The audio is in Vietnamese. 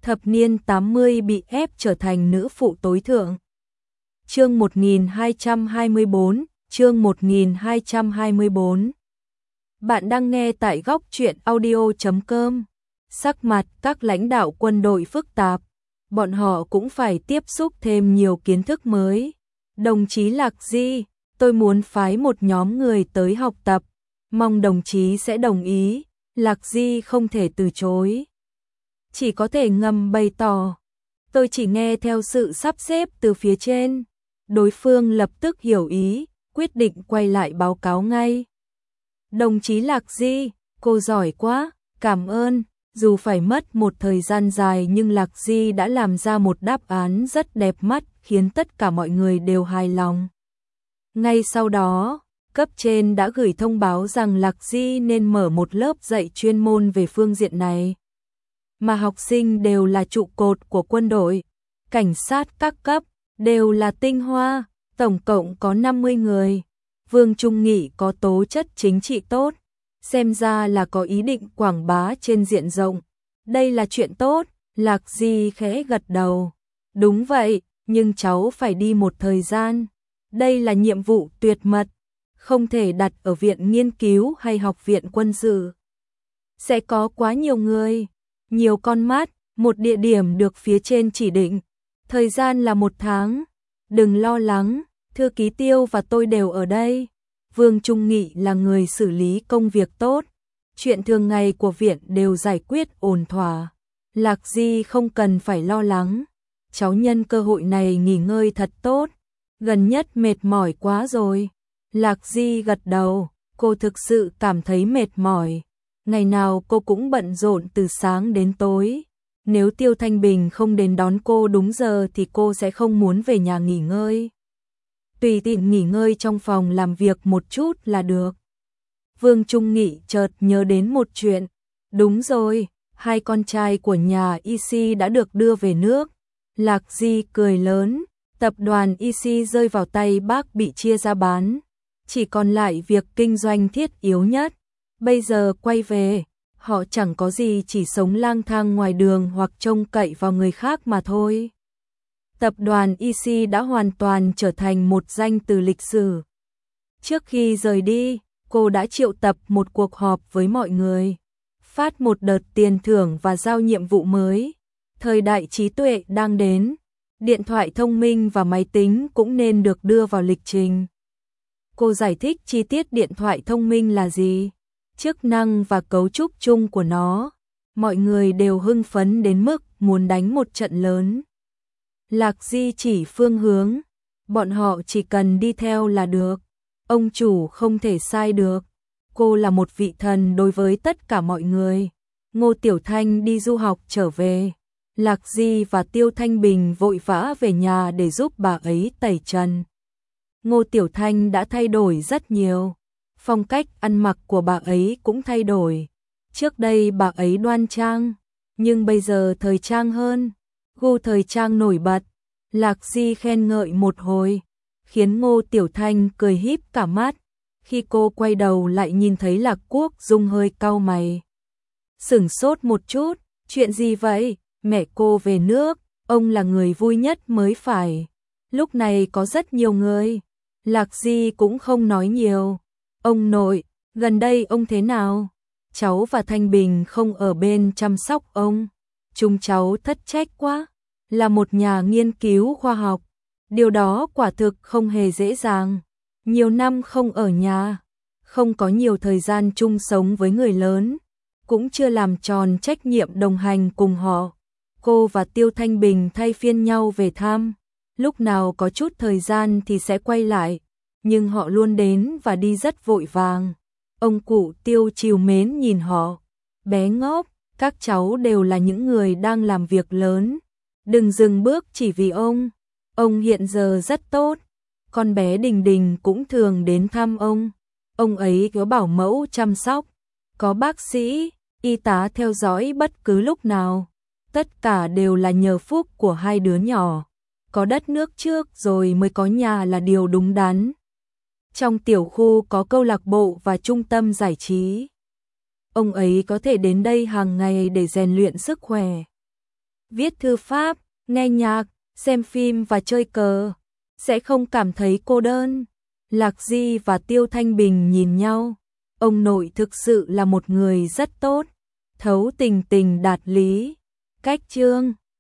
thập niên 80 bị ép trở thành nữ phụ tối thượng. Chương 1224, chương 1224. Bạn đang nghe tại góc truyện audio.com. Sắc mặt các lãnh đạo quân đội phức tạp, bọn họ cũng phải tiếp xúc thêm nhiều kiến thức mới. Đồng chí Lạc Di, tôi muốn phái một nhóm người tới học tập, mong đồng chí sẽ đồng ý. Lạc Di không thể từ chối, chỉ có thể ngầm bày tỏ, tôi chỉ nghe theo sự sắp xếp từ phía trên. Đối phương lập tức hiểu ý, quyết định quay lại báo cáo ngay. Đồng chí Lạc Di, cô giỏi quá, cảm ơn. Dù phải mất một thời gian dài nhưng Lạc Di đã làm ra một đáp án rất đẹp mắt, khiến tất cả mọi người đều hài lòng. Ngay sau đó, cấp trên đã gửi thông báo rằng Lạc Di nên mở một lớp dạy chuyên môn về phương diện này. Mà học sinh đều là trụ cột của quân đội, cảnh sát các cấp, đều là tinh hoa, tổng cộng có 50 người. Vương Trung Nghị có tố chất chính trị tốt, xem ra là có ý định quảng bá trên diện rộng. Đây là chuyện tốt, Lạc Di khẽ gật đầu. Đúng vậy, nhưng cháu phải đi một thời gian. Đây là nhiệm vụ tuyệt mật, không thể đặt ở viện nghiên cứu hay học viện quân sự. Sẽ có quá nhiều người, nhiều con mắt, một địa điểm được phía trên chỉ định. Thời gian là 1 tháng. Đừng lo lắng, thư ký Tiêu và tôi đều ở đây. Vương Trung Nghị là người xử lý công việc tốt. Chuyện thường ngày của viện đều giải quyết ổn thỏa. Lạc Di không cần phải lo lắng. Cháu nhân cơ hội này nghỉ ngơi thật tốt. Gần nhất mệt mỏi quá rồi. Lạc Di gật đầu, cô thực sự cảm thấy mệt mỏi. Ngày nào cô cũng bận rộn từ sáng đến tối. Nếu Tiêu Thanh Bình không đến đón cô đúng giờ thì cô sẽ không muốn về nhà nghỉ ngơi. Tùy tiện nghỉ ngơi trong phòng làm việc một chút là được. Vương Trung Nghị chợt nhớ đến một chuyện. Đúng rồi, 2 con trai của nhà IC đã được đưa về nước. Lạc Di cười lớn, tập đoàn IC rơi vào tay bác bị chia ra bán. Chỉ còn lại việc kinh doanh thiết yếu nhất. Bây giờ quay về, họ chẳng có gì, chỉ sống lang thang ngoài đường hoặc trông cậy vào người khác mà thôi. Tập đoàn IC đã hoàn toàn trở thành một danh từ lịch sử. Trước khi rời đi, cô đã triệu tập một cuộc họp với mọi người, phát một đợt tiền thưởng và giao nhiệm vụ mới. Thời đại trí tuệ đang đến, điện thoại thông minh và máy tính cũng nên được đưa vào lịch trình. Cô giải thích chi tiết điện thoại thông minh là gì, chức năng và cấu trúc chung của nó. Mọi người đều hưng phấn đến mức muốn đánh một trận lớn. Lạc Di chỉ phương hướng, bọn họ chỉ cần đi theo là được. Ông chủ không thể sai được. Cô là một vị thần đối với tất cả mọi người. Ngô Tiểu Thanh đi du học trở về. Lạc Di và Tiêu Thanh Bình vội vã về nhà để giúp bà ấy tẩy trần. Ngô Tiểu Thanh đã thay đổi rất nhiều. Phong cách ăn mặc của bà ấy cũng thay đổi. Trước đây bà ấy đoan trang, nhưng bây giờ thời trang hơn. Gu thời trang nổi bật. Lạc Di khen ngợi một hồi, khiến Ngô Tiểu Thanh cười híp cả mắt. Khi cô quay đầu lại nhìn thấy Lạc Quốc Dung hơi cau mày. Sửng sốt một chút, chuyện gì vậy? Mẹ cô về nước, ông là người vui nhất mới phải. Lúc này có rất nhiều người. Lạc Di cũng không nói nhiều. Ông nội, gần đây ông thế nào? Cháu và Thanh Bình không ở bên chăm sóc ông. Chúng cháu thất trách quá. Là một nhà nghiên cứu khoa học, điều đó quả thực không hề dễ dàng. Nhiều năm không ở nhà, không có nhiều thời gian chung sống với người lớn, cũng chưa làm tròn trách nhiệm đồng hành cùng họ. Cô và Tiêu Thanh Bình thay phiên nhau về thăm, lúc nào có chút thời gian thì sẽ quay lại, nhưng họ luôn đến và đi rất vội vàng. Ông cụ Tiêu trìu mến nhìn họ, bé ngốc, các cháu đều là những người đang làm việc lớn. Đừng dừng bước chỉ vì ông hiện giờ rất tốt. Con bé Đình Đình cũng thường đến thăm ông ấy có bảo mẫu chăm sóc, có bác sĩ, y tá theo dõi bất cứ lúc nào. Tất cả đều là nhờ phúc của 2 đứa nhỏ. Có đất nước trước rồi mới có nhà là điều đúng đắn. Trong tiểu khu có câu lạc bộ và trung tâm giải trí. Ông ấy có thể đến đây hàng ngày để rèn luyện sức khỏe. viết thư pháp, nghe nhạc, xem phim và chơi cờ, sẽ không cảm thấy cô đơn. Lạc Di và Tiêu Thanh Bình nhìn nhau, ông nội thực sự là một người rất tốt, thấu tình tình đạt lý. Cách chương